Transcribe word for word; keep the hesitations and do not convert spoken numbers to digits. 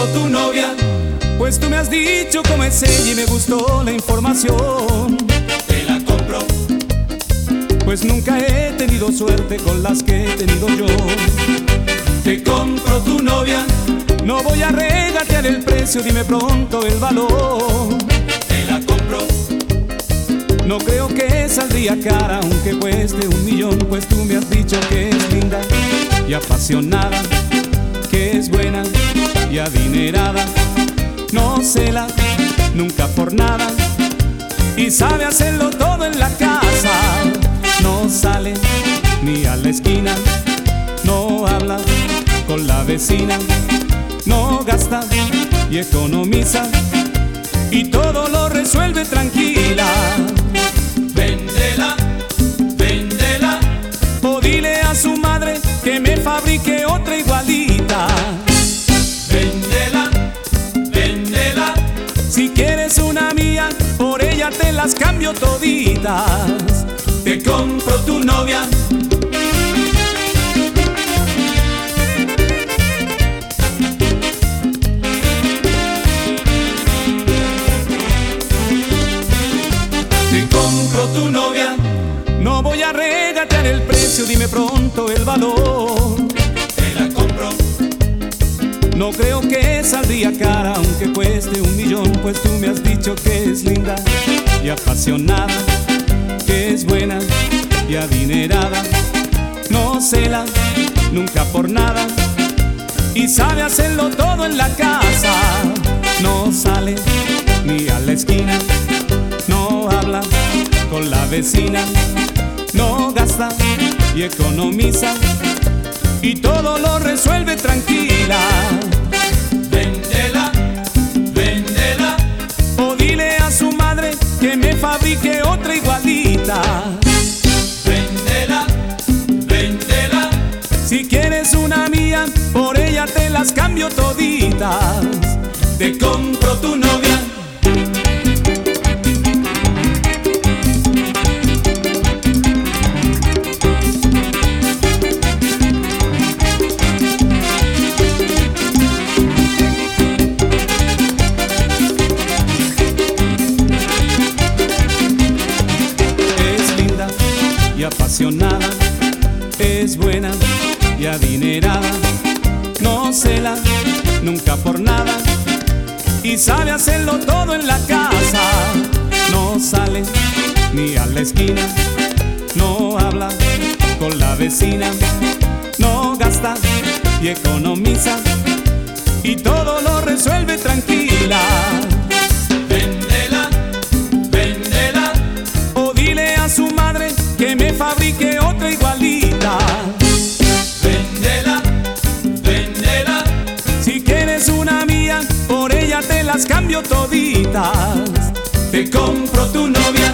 compro tu novia, pues tú me has dicho cómo es ella y me gustó la información. te la compro. Pues nunca he tenido suerte con las que he tenido yo. Te compro tu novia, No voy a regatear el precio, dime pronto el valor. te la compro. No creo que saldría cara aunque cueste un millón, pues tú me has dicho que es linda y apasionada, que es buena y adinerada, no cela nunca por nada y sabe hacerlo todo en la casa. No sale ni a la esquina, no habla con la vecina, no gasta y economiza y todo lo resuelve tranquila. Véndela, véndela, O dile a su madre que me fabrique otra igualita. véndela, véndela. Si quieres una mía, por ella te las cambio toditas. Te compro tu novia, te compro tu novia, No voy a regatear el precio, dime pronto el valor. te la compro. No creo que saldría cara aunque cueste un millón, pues tú me has dicho que es linda y apasionada, que es buena y adinerada, no cela nunca por nada y sabe hacerlo todo en la casa. No sale ni a la esquina, no habla con la vecina, no gasta y economiza y todo lo resuelve tranquila. Véndela, véndela, O dile a su madre que me fabrique otra igualita. véndela, véndela. Si quieres una mía, por ella te las cambio toditas. Te compro tu novia, Es linda y apasionada, es buena y adinerada, no cela nunca por nada y sabe hacerlo todo en la casa. No sale ni a la esquina, no habla con la vecina, no gasta y economiza y todo lo resuelve tranquila. véndela, véndela, O dile a su madre que me fabrique otra igualita. véndela, véndela. Si quieres una mía, por ella te las cambio toditas. Te compro tu novia,